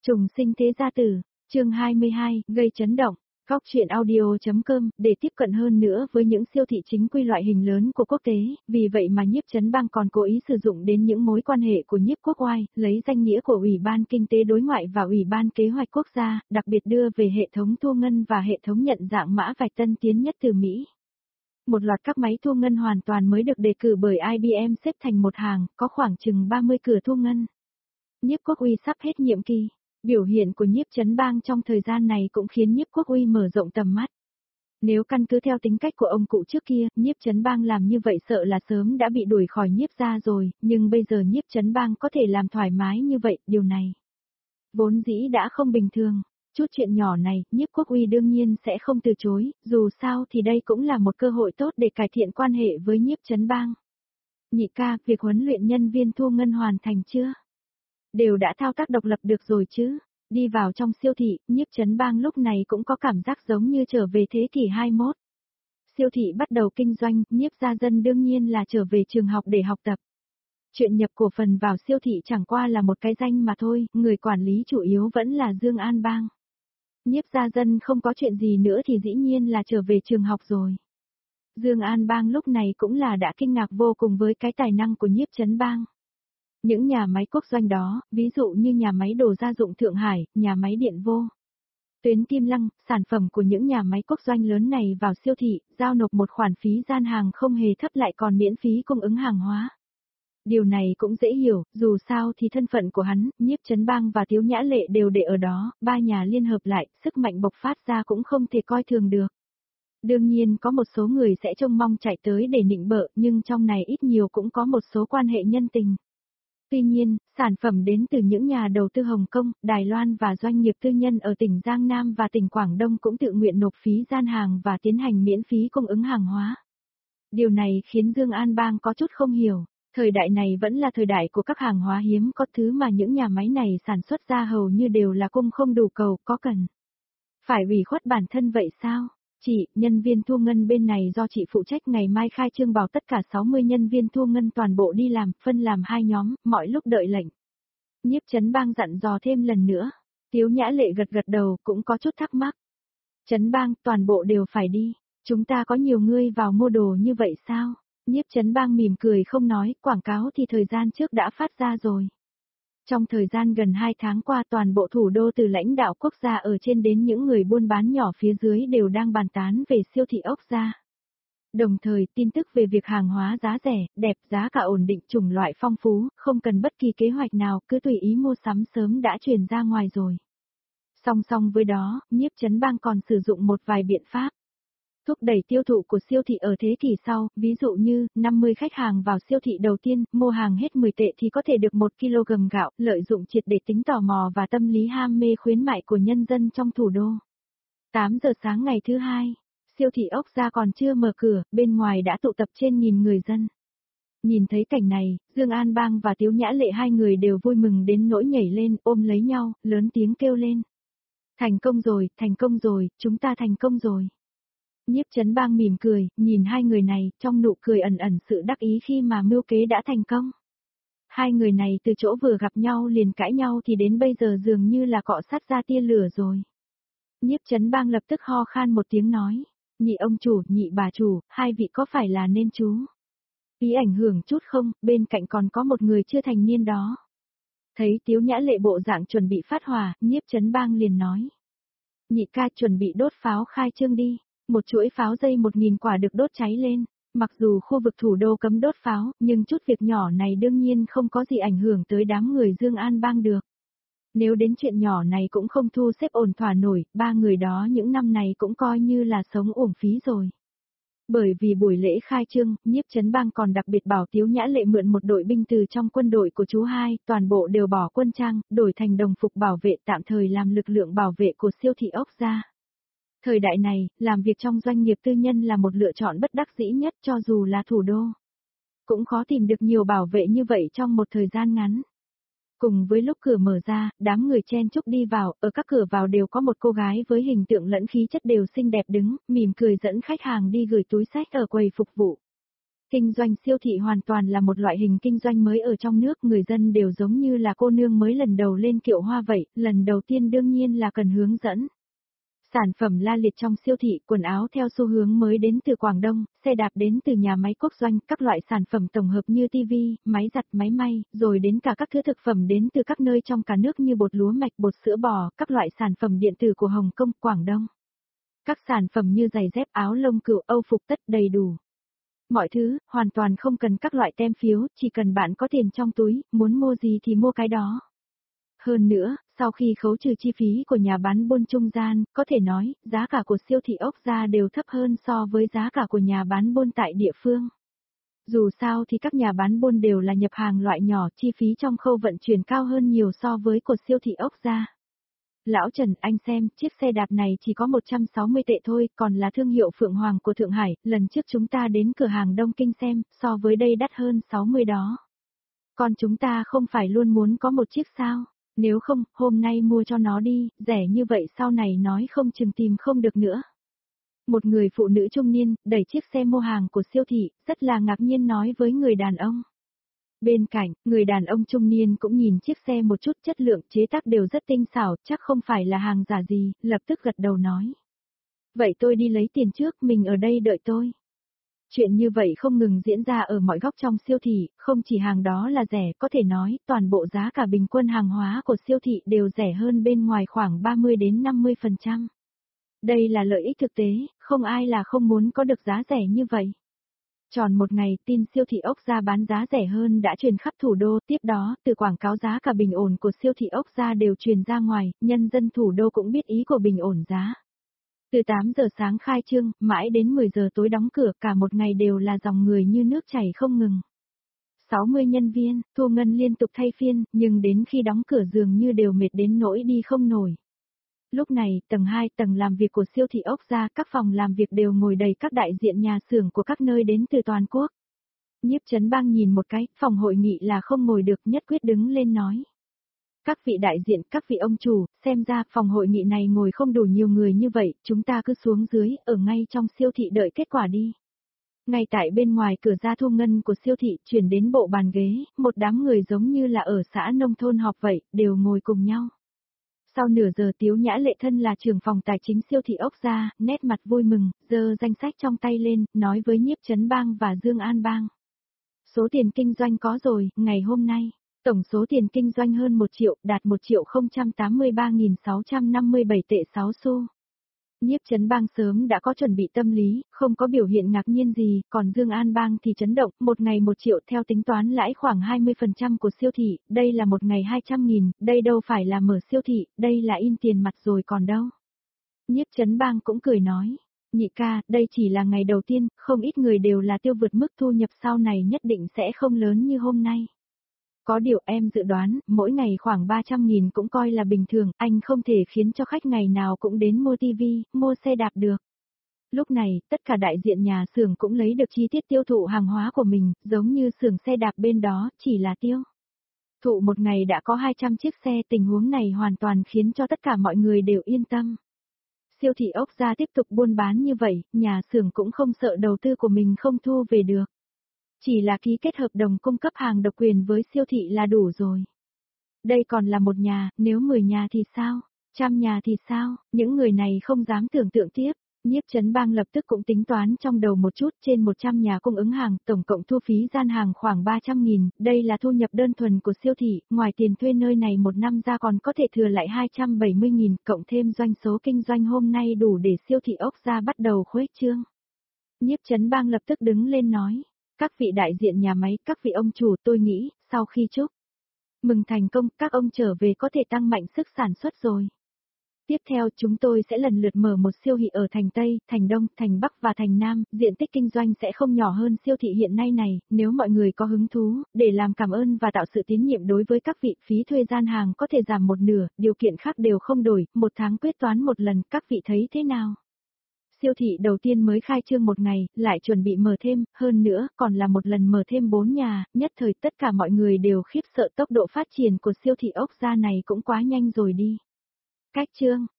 Trùng sinh thế gia tử, chương 22, gây chấn động. Góc truyện audio.com, để tiếp cận hơn nữa với những siêu thị chính quy loại hình lớn của quốc tế, vì vậy mà Nhiếp Chấn Bang còn cố ý sử dụng đến những mối quan hệ của Nhiếp Quốc Oai, lấy danh nghĩa của Ủy ban Kinh tế Đối ngoại và Ủy ban Kế hoạch Quốc gia, đặc biệt đưa về hệ thống thu ngân và hệ thống nhận dạng mã vạch tân tiến nhất từ Mỹ. Một loạt các máy thu ngân hoàn toàn mới được đề cử bởi IBM xếp thành một hàng, có khoảng chừng 30 cửa thu ngân. Nhiếp Quốc Uy sắp hết nhiệm kỳ. Biểu hiện của Nhiếp Chấn Bang trong thời gian này cũng khiến Nhiếp Quốc Uy mở rộng tầm mắt. Nếu căn cứ theo tính cách của ông cụ trước kia, Nhiếp Chấn Bang làm như vậy sợ là sớm đã bị đuổi khỏi Nhiếp gia rồi, nhưng bây giờ Nhiếp Chấn Bang có thể làm thoải mái như vậy, điều này vốn dĩ đã không bình thường. Chút chuyện nhỏ này, Nhiếp Quốc Uy đương nhiên sẽ không từ chối, dù sao thì đây cũng là một cơ hội tốt để cải thiện quan hệ với Nhiếp Chấn Bang. Nhị ca, việc huấn luyện nhân viên thu ngân hoàn thành chưa? Đều đã thao tác độc lập được rồi chứ. Đi vào trong siêu thị, Nhiếp Chấn Bang lúc này cũng có cảm giác giống như trở về thế kỷ 21. Siêu thị bắt đầu kinh doanh, Nhiếp gia dân đương nhiên là trở về trường học để học tập. Chuyện nhập cổ phần vào siêu thị chẳng qua là một cái danh mà thôi, người quản lý chủ yếu vẫn là Dương An Bang. Nhiếp gia dân không có chuyện gì nữa thì dĩ nhiên là trở về trường học rồi. Dương An Bang lúc này cũng là đã kinh ngạc vô cùng với cái tài năng của Nhiếp Chấn Bang. Những nhà máy quốc doanh đó, ví dụ như nhà máy đồ gia dụng Thượng Hải, nhà máy điện vô tuyến Kim Lăng, sản phẩm của những nhà máy quốc doanh lớn này vào siêu thị, giao nộp một khoản phí gian hàng không hề thấp lại còn miễn phí cung ứng hàng hóa. Điều này cũng dễ hiểu, dù sao thì thân phận của hắn, Nhiếp Chấn Bang và Tiếu Nhã Lệ đều để ở đó, ba nhà liên hợp lại, sức mạnh bộc phát ra cũng không thể coi thường được. Đương nhiên có một số người sẽ trông mong chạy tới để nịnh bợ, nhưng trong này ít nhiều cũng có một số quan hệ nhân tình. Tuy nhiên, sản phẩm đến từ những nhà đầu tư Hồng Kông, Đài Loan và doanh nghiệp tư nhân ở tỉnh Giang Nam và tỉnh Quảng Đông cũng tự nguyện nộp phí gian hàng và tiến hành miễn phí cung ứng hàng hóa. Điều này khiến Dương An Bang có chút không hiểu, thời đại này vẫn là thời đại của các hàng hóa hiếm có, thứ mà những nhà máy này sản xuất ra hầu như đều là cung không đủ cầu, có cần phải ủy khuất bản thân vậy sao? Chị, nhân viên thu ngân bên này do chị phụ trách ngày mai khai trương, bảo tất cả 60 nhân viên thu ngân toàn bộ đi làm, phân làm hai nhóm, mọi lúc đợi lệnh. Nhiếp Chấn Bang dặn dò thêm lần nữa. Tiếu Nhã Lệ gật gật đầu, cũng có chút thắc mắc. Chấn Bang, toàn bộ đều phải đi. Chúng ta có nhiều người vào mua đồ như vậy sao? Nhiếp Chấn Bang mỉm cười không nói, quảng cáo thì thời gian trước đã phát ra rồi. Trong thời gian gần 2 tháng qua, toàn bộ thủ đô từ lãnh đạo quốc gia ở trên đến những người buôn bán nhỏ phía dưới đều đang bàn tán về siêu thị ốc gia. Đồng thời, tin tức về việc hàng hóa giá rẻ, đẹp, giá cả ổn định, chủng loại phong phú, không cần bất kỳ kế hoạch nào, cứ tùy ý mua sắm sớm đã truyền ra ngoài rồi. Song song với đó, Nhiếp Chấn Bang còn sử dụng một vài biện pháp thúc đẩy tiêu thụ của siêu thị ở thế kỷ sau, ví dụ như, 50 khách hàng vào siêu thị đầu tiên, mua hàng hết 10 tệ thì có thể được 1 kg gạo, lợi dụng triệt để tính tò mò và tâm lý ham mê khuyến mại của nhân dân trong thủ đô. 8 giờ sáng ngày thứ hai, siêu thị ốc gia còn chưa mở cửa, bên ngoài đã tụ tập trên nghìn người dân. Nhìn thấy cảnh này, Dương An Bang và Tiếu Nhã Lệ hai người đều vui mừng đến nỗi nhảy lên, ôm lấy nhau, lớn tiếng kêu lên. Thành công rồi, chúng ta thành công rồi. Nhiếp Chấn Bang mỉm cười, nhìn hai người này, trong nụ cười ẩn ẩn sự đắc ý khi mà mưu kế đã thành công. Hai người này từ chỗ vừa gặp nhau liền cãi nhau thì đến bây giờ dường như là cọ sát ra tia lửa rồi. Nhiếp Chấn Bang lập tức ho khan một tiếng nói, nhị ông chủ, nhị bà chủ, hai vị có phải là nên chú ý ảnh hưởng chút không, bên cạnh còn có một người chưa thành niên đó. Thấy Tiếu Nhã Lệ bộ dạng chuẩn bị phát hỏa, Nhiếp Chấn Bang liền nói. Nhị ca, chuẩn bị đốt pháo khai trương đi. Một chuỗi pháo dây 1000 quả được đốt cháy lên. Mặc dù khu vực thủ đô cấm đốt pháo, nhưng chút việc nhỏ này đương nhiên không có gì ảnh hưởng tới đám người Dương An Bang được. Nếu đến chuyện nhỏ này cũng không thu xếp ổn thỏa nổi, ba người đó những năm này cũng coi như là sống uổng phí rồi. Bởi vì buổi lễ khai trương, Nhiếp Chấn Bang còn đặc biệt bảo Tiếu Nhã Lệ mượn một đội binh từ trong quân đội của chú hai, toàn bộ đều bỏ quân trang, đổi thành đồng phục bảo vệ, tạm thời làm lực lượng bảo vệ của siêu thị ốc gia. Thời đại này, làm việc trong doanh nghiệp tư nhân là một lựa chọn bất đắc dĩ nhất, cho dù là thủ đô. Cũng khó tìm được nhiều bảo vệ như vậy trong một thời gian ngắn. Cùng với lúc cửa mở ra, đám người chen chúc đi vào, ở các cửa vào đều có một cô gái với hình tượng lẫn khí chất đều xinh đẹp đứng, mỉm cười dẫn khách hàng đi gửi túi xách ở quầy phục vụ. Kinh doanh siêu thị hoàn toàn là một loại hình kinh doanh mới ở trong nước, người dân đều giống như là cô nương mới lần đầu lên kiệu hoa vậy, lần đầu tiên đương nhiên là cần hướng dẫn. Sản phẩm la liệt trong siêu thị, quần áo theo xu hướng mới đến từ Quảng Đông, xe đạp đến từ nhà máy quốc doanh, các loại sản phẩm tổng hợp như tivi, máy giặt, máy may, rồi đến cả các thứ thực phẩm đến từ các nơi trong cả nước như bột lúa mạch, bột sữa bò, các loại sản phẩm điện tử của Hồng Kông, Quảng Đông. Các sản phẩm như giày dép, áo lông cừu, Âu phục tất đầy đủ. Mọi thứ, hoàn toàn không cần các loại tem phiếu, chỉ cần bạn có tiền trong túi, muốn mua gì thì mua cái đó. Hơn nữa, sau khi khấu trừ chi phí của nhà bán buôn trung gian, có thể nói, giá cả của siêu thị ốc gia đều thấp hơn so với giá cả của nhà bán buôn tại địa phương. Dù sao thì các nhà bán buôn đều là nhập hàng loại nhỏ, chi phí trong khâu vận chuyển cao hơn nhiều so với của siêu thị ốc gia. Lão Trần, anh xem, chiếc xe đạp này chỉ có 160 tệ thôi, còn là thương hiệu Phượng Hoàng của Thượng Hải, lần trước chúng ta đến cửa hàng Đông Kinh xem, so với đây đắt hơn 60 đó. Còn chúng ta không phải luôn muốn có một chiếc sao? Nếu không, hôm nay mua cho nó đi, rẻ như vậy sau này nói không chừng tìm không được nữa. Một người phụ nữ trung niên, đẩy chiếc xe mua hàng của siêu thị, rất là ngạc nhiên nói với người đàn ông. Bên cạnh, người đàn ông trung niên cũng nhìn chiếc xe một chút, chất lượng chế tác đều rất tinh xảo, chắc không phải là hàng giả gì, lập tức gật đầu nói. Vậy tôi đi lấy tiền trước, mình ở đây đợi tôi. Chuyện như vậy không ngừng diễn ra ở mọi góc trong siêu thị, không chỉ hàng đó là rẻ, có thể nói, toàn bộ giá cả bình quân hàng hóa của siêu thị đều rẻ hơn bên ngoài khoảng 30 đến 50%. Đây là lợi ích thực tế, không ai là không muốn có được giá rẻ như vậy. Tròn một ngày, tin siêu thị ốc gia bán giá rẻ hơn đã truyền khắp thủ đô, tiếp đó, từ quảng cáo giá cả bình ổn của siêu thị ốc gia đều truyền ra ngoài, nhân dân thủ đô cũng biết ý của bình ổn giá. Từ 8 giờ sáng khai trương, mãi đến 10 giờ tối đóng cửa, cả một ngày đều là dòng người như nước chảy không ngừng. 60 nhân viên, Thu Ngân liên tục thay phiên, nhưng đến khi đóng cửa dường như đều mệt đến nỗi đi không nổi. Lúc này, tầng 2, tầng làm việc của siêu thị ốc gia, các phòng làm việc đều ngồi đầy các đại diện nhà xưởng của các nơi đến từ toàn quốc. Nhiếp Chấn Bang nhìn một cái, phòng hội nghị là không ngồi được, nhất quyết đứng lên nói. Các vị đại diện, các vị ông chủ, xem ra phòng hội nghị này ngồi không đủ nhiều người như vậy, chúng ta cứ xuống dưới, ở ngay trong siêu thị đợi kết quả đi. Ngay tại bên ngoài cửa ra Thu Ngân của siêu thị chuyển đến bộ bàn ghế, một đám người giống như là ở xã nông thôn họp vậy, đều ngồi cùng nhau. Sau nửa giờ Tiếu Nhã Lệ thân là trưởng phòng tài chính siêu thị ốc gia, nét mặt vui mừng, giơ danh sách trong tay lên, nói với Nhiếp Chấn Bang và Dương An Bang. Số tiền kinh doanh có rồi, ngày hôm nay. Tổng số tiền kinh doanh hơn 1 triệu, đạt 1.083.657 tệ 6 xu. Nhiếp Chấn Bang sớm đã có chuẩn bị tâm lý, không có biểu hiện ngạc nhiên gì, còn Dương An Bang thì chấn động, một ngày 1 triệu theo tính toán lãi khoảng 20% của siêu thị, đây là một ngày 200.000, đây đâu phải là mở siêu thị, đây là in tiền mặt rồi còn đâu. Nhiếp Chấn Bang cũng cười nói, nhị ca, đây chỉ là ngày đầu tiên, không ít người đều là tiêu vượt mức thu nhập sau này nhất định sẽ không lớn như hôm nay. Có điều em dự đoán, mỗi ngày khoảng 300.000 cũng coi là bình thường, anh không thể khiến cho khách ngày nào cũng đến mua tivi, mua xe đạp được. Lúc này, tất cả đại diện nhà xưởng cũng lấy được chi tiết tiêu thụ hàng hóa của mình, giống như xưởng xe đạp bên đó, chỉ là tiêu thụ một ngày đã có 200 chiếc xe, tình huống này hoàn toàn khiến cho tất cả mọi người đều yên tâm. Siêu thị ốc gia tiếp tục buôn bán như vậy, nhà xưởng cũng không sợ đầu tư của mình không thu về được. Chỉ là ký kết hợp đồng cung cấp hàng độc quyền với siêu thị là đủ rồi. Đây còn là một nhà, nếu 10 nhà thì sao? 100 nhà thì sao? Những người này không dám tưởng tượng tiếp. Nhiếp Chấn Bang lập tức cũng tính toán trong đầu một chút, trên 100 nhà cung ứng hàng, tổng cộng thu phí gian hàng khoảng 300.000, đây là thu nhập đơn thuần của siêu thị, ngoài tiền thuê nơi này một năm ra còn có thể thừa lại 270.000, cộng thêm doanh số kinh doanh hôm nay đủ để siêu thị ốc gia bắt đầu khuếch trương. Nhiếp Chấn Bang lập tức đứng lên nói. Các vị đại diện nhà máy, các vị ông chủ, tôi nghĩ, sau khi chúc mừng thành công, các ông trở về có thể tăng mạnh sức sản xuất rồi. Tiếp theo chúng tôi sẽ lần lượt mở một siêu thị ở thành Tây, thành Đông, thành Bắc và thành Nam, diện tích kinh doanh sẽ không nhỏ hơn siêu thị hiện nay này, nếu mọi người có hứng thú, để làm cảm ơn và tạo sự tín nhiệm đối với các vị, phí thuê gian hàng có thể giảm một nửa, điều kiện khác đều không đổi, một tháng quyết toán một lần, các vị thấy thế nào? Siêu thị đầu tiên mới khai trương một ngày, lại chuẩn bị mở thêm, hơn nữa, còn là một lần mở thêm 4 nhà, nhất thời tất cả mọi người đều khiếp sợ tốc độ phát triển của siêu thị ốc gia này cũng quá nhanh rồi đi. Cách chương